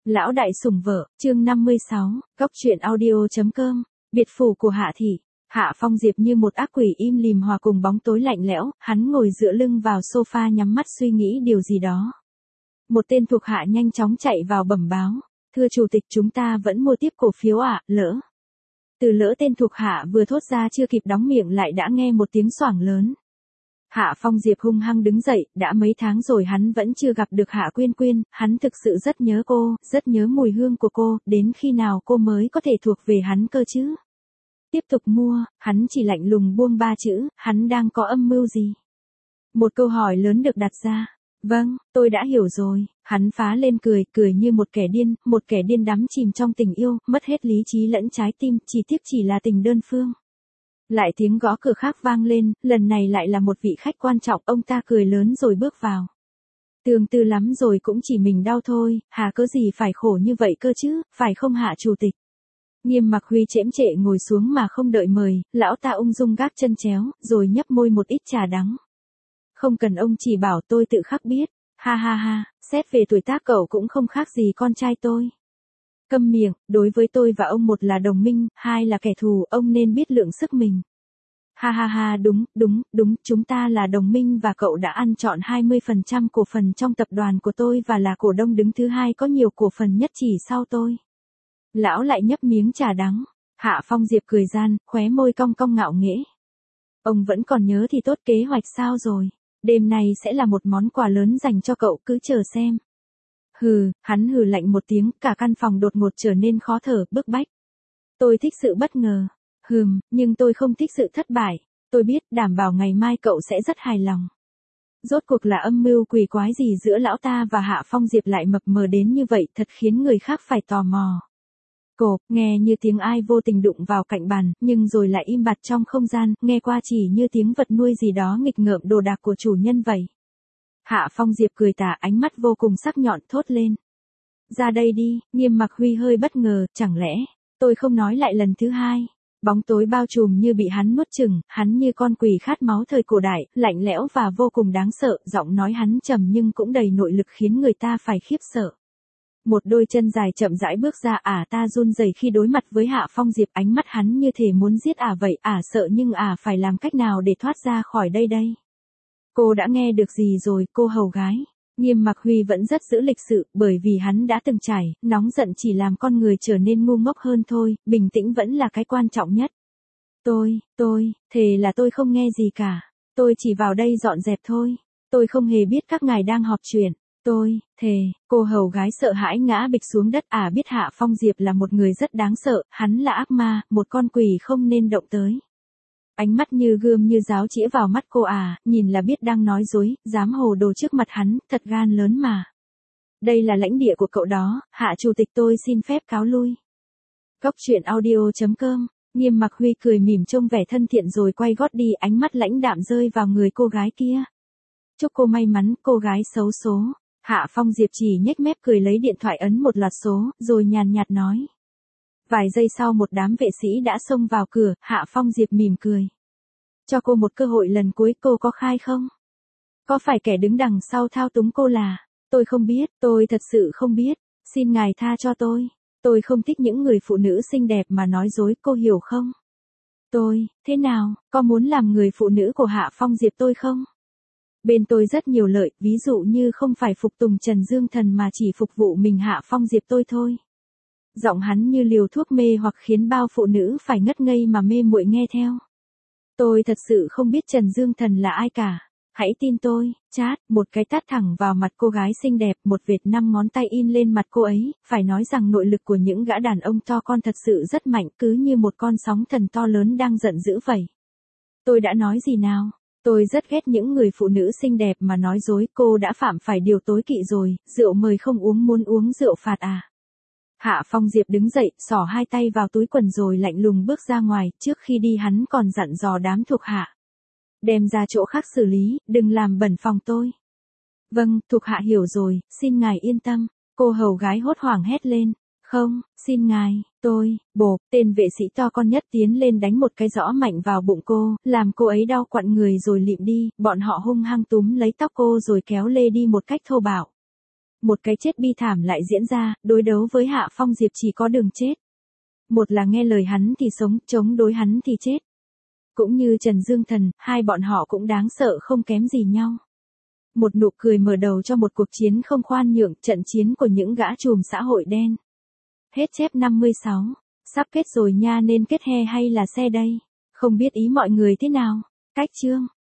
Lão đại sủng vợ, chương 56, góc truyện audio.com, biệt phủ của Hạ thị. Hạ Phong Diệp như một ác quỷ im lìm hòa cùng bóng tối lạnh lẽo, hắn ngồi dựa lưng vào sofa nhắm mắt suy nghĩ điều gì đó. Một tên thuộc hạ nhanh chóng chạy vào bẩm báo, thưa chủ tịch chúng ta vẫn mua tiếp cổ phiếu ạ, lỡ. Từ lỡ tên thuộc hạ vừa thốt ra chưa kịp đóng miệng lại đã nghe một tiếng xoảng lớn. Hạ Phong Diệp hung hăng đứng dậy, đã mấy tháng rồi hắn vẫn chưa gặp được Hạ Quyên Quyên, hắn thực sự rất nhớ cô, rất nhớ mùi hương của cô, đến khi nào cô mới có thể thuộc về hắn cơ chứ? Tiếp tục mua, hắn chỉ lạnh lùng buông ba chữ, hắn đang có âm mưu gì? Một câu hỏi lớn được đặt ra. Vâng, tôi đã hiểu rồi, hắn phá lên cười như một kẻ điên đắm chìm trong tình yêu, mất hết lý trí lẫn trái tim, chỉ tiếc chỉ là tình đơn phương. Lại tiếng gõ cửa khác vang lên, lần này lại là một vị khách quan trọng, ông ta cười lớn rồi bước vào. Tương tư lắm rồi cũng chỉ mình đau thôi, hà cớ gì phải khổ như vậy cơ chứ, phải không Hạ chủ tịch? Nghiêm Mặc Huy chễm trệ ngồi xuống mà không đợi mời, lão ta ung dung gác chân chéo, rồi nhấp môi một ít trà đắng. Không cần ông chỉ bảo tôi tự khắc biết, ha ha ha, xét về tuổi tác cậu cũng không khác gì con trai tôi. Câm miệng, đối với tôi và ông một là đồng minh, hai là kẻ thù, ông nên biết lượng sức mình. Ha ha ha, đúng, chúng ta là đồng minh và cậu đã ăn trọn 20% cổ phần trong tập đoàn của tôi và là cổ đông đứng thứ hai có nhiều cổ phần nhất chỉ sau tôi. Lão lại nhấp miếng trà đắng, Hạ Phong Diệp cười gian, khóe môi cong cong ngạo nghễ. Ông vẫn còn nhớ thì tốt, kế hoạch sao rồi? Đêm nay sẽ là một món quà lớn dành cho cậu, cứ chờ xem. Hừ, hắn hừ lạnh một tiếng, cả căn phòng đột ngột trở nên khó thở, bức bách. Tôi thích sự bất ngờ. Nhưng tôi không thích sự thất bại. Tôi biết, đảm bảo ngày mai cậu sẽ rất hài lòng. Rốt cuộc là âm mưu quỷ quái gì giữa lão ta và Hạ Phong Diệp lại mập mờ đến như vậy, thật khiến người khác phải tò mò. Cộp, nghe như tiếng ai vô tình đụng vào cạnh bàn, nhưng rồi lại im bặt trong không gian, nghe qua chỉ như tiếng vật nuôi gì đó nghịch ngợm đồ đạc của chủ nhân vậy. Hạ Phong Diệp cười tà, ánh mắt vô cùng sắc nhọn, thốt lên. Ra đây đi, Nghiêm Mặc Huy hơi bất ngờ, chẳng lẽ, tôi không nói lại lần thứ hai. Bóng tối bao trùm như bị hắn nuốt chửng, hắn như con quỷ khát máu thời cổ đại, lạnh lẽo và vô cùng đáng sợ, giọng nói hắn trầm nhưng cũng đầy nội lực khiến người ta phải khiếp sợ. Một đôi chân dài chậm rãi bước ra, ta run rẩy khi đối mặt với Hạ Phong Diệp, ánh mắt hắn như thể muốn giết vậy, sợ nhưng phải làm cách nào để thoát ra khỏi đây đây. Cô đã nghe được gì rồi, cô hầu gái? Nghiêm Mặc Huy vẫn rất giữ lịch sự, bởi vì hắn đã từng trải, nóng giận chỉ làm con người trở nên ngu ngốc hơn thôi, bình tĩnh vẫn là cái quan trọng nhất. Thề là tôi không nghe gì cả. Tôi chỉ vào đây dọn dẹp thôi. Tôi không hề biết các ngài đang họp chuyện. Thề, cô hầu gái sợ hãi ngã bịch xuống đất, biết Hạ Phong Diệp là một người rất đáng sợ, hắn là ác ma, một con quỷ không nên động tới. Ánh mắt như gươm như giáo chĩa vào mắt cô, nhìn là biết đang nói dối, dám hồ đồ trước mặt hắn, thật gan lớn mà. Đây là lãnh địa của cậu đó, Hạ chủ tịch tôi xin phép cáo lui. Góc truyện audio.com, Nghiêm Mặc Huy cười mỉm trông vẻ thân thiện rồi quay gót đi, ánh mắt lãnh đạm rơi vào người cô gái kia. Chúc cô may mắn, cô gái xấu số. Hạ Phong Diệp chỉ nhếch mép cười lấy điện thoại ấn một loạt số, rồi nhàn nhạt nói. Vài giây sau một đám vệ sĩ đã xông vào cửa, Hạ Phong Diệp mỉm cười. Cho cô một cơ hội lần cuối, cô có khai không? Có phải kẻ đứng đằng sau thao túng cô là? Tôi không biết, tôi thật sự không biết, xin ngài tha cho tôi. Tôi không thích những người phụ nữ xinh đẹp mà nói dối, cô hiểu không? Thế nào, có muốn làm người phụ nữ của Hạ Phong Diệp tôi không? Bên tôi rất nhiều lợi, ví dụ như không phải phục tùng Trần Dương Thần mà chỉ phục vụ mình Hạ Phong Diệp tôi thôi. Giọng hắn như liều thuốc mê hoặc khiến bao phụ nữ phải ngất ngây mà mê muội nghe theo. Tôi thật sự không biết Trần Dương Thần là ai cả. Hãy tin tôi, chát, một cái tát thẳng vào mặt cô gái xinh đẹp, một vệt 5 ngón tay in lên mặt cô ấy, phải nói rằng nội lực của những gã đàn ông to con thật sự rất mạnh, cứ như một con sóng thần to lớn đang giận dữ vậy. Tôi đã nói gì nào? Tôi rất ghét những người phụ nữ xinh đẹp mà nói dối, cô đã phạm phải điều tối kỵ rồi, rượu mời không uống muốn uống rượu phạt Hạ Phong Diệp đứng dậy, xỏ hai tay vào túi quần rồi lạnh lùng bước ra ngoài, trước khi đi hắn còn dặn dò đám thuộc hạ. Đem ra chỗ khác xử lý, đừng làm bẩn phòng tôi. Vâng, thuộc hạ hiểu rồi, xin ngài yên tâm. Cô hầu gái hốt hoảng hét lên. Không, xin ngài, tên vệ sĩ to con nhất tiến lên đánh một cái rõ mạnh vào bụng cô, làm cô ấy đau quặn người rồi lịm đi, bọn họ hung hăng túm lấy tóc cô rồi kéo lê đi một cách thô bạo. Một cái chết bi thảm lại diễn ra, đối đấu với Hạ Phong Diệp chỉ có đường chết. Một là nghe lời hắn thì sống, chống đối hắn thì chết. Cũng như Trần Dương Thần, hai bọn họ cũng đáng sợ không kém gì nhau. Một nụ cười mở đầu cho một cuộc chiến không khoan nhượng, trận chiến của những gã trùm xã hội đen. Hết chép 56. Sắp kết rồi nha, nên kết he hay là xe đây? Không biết ý mọi người thế nào? Cách chương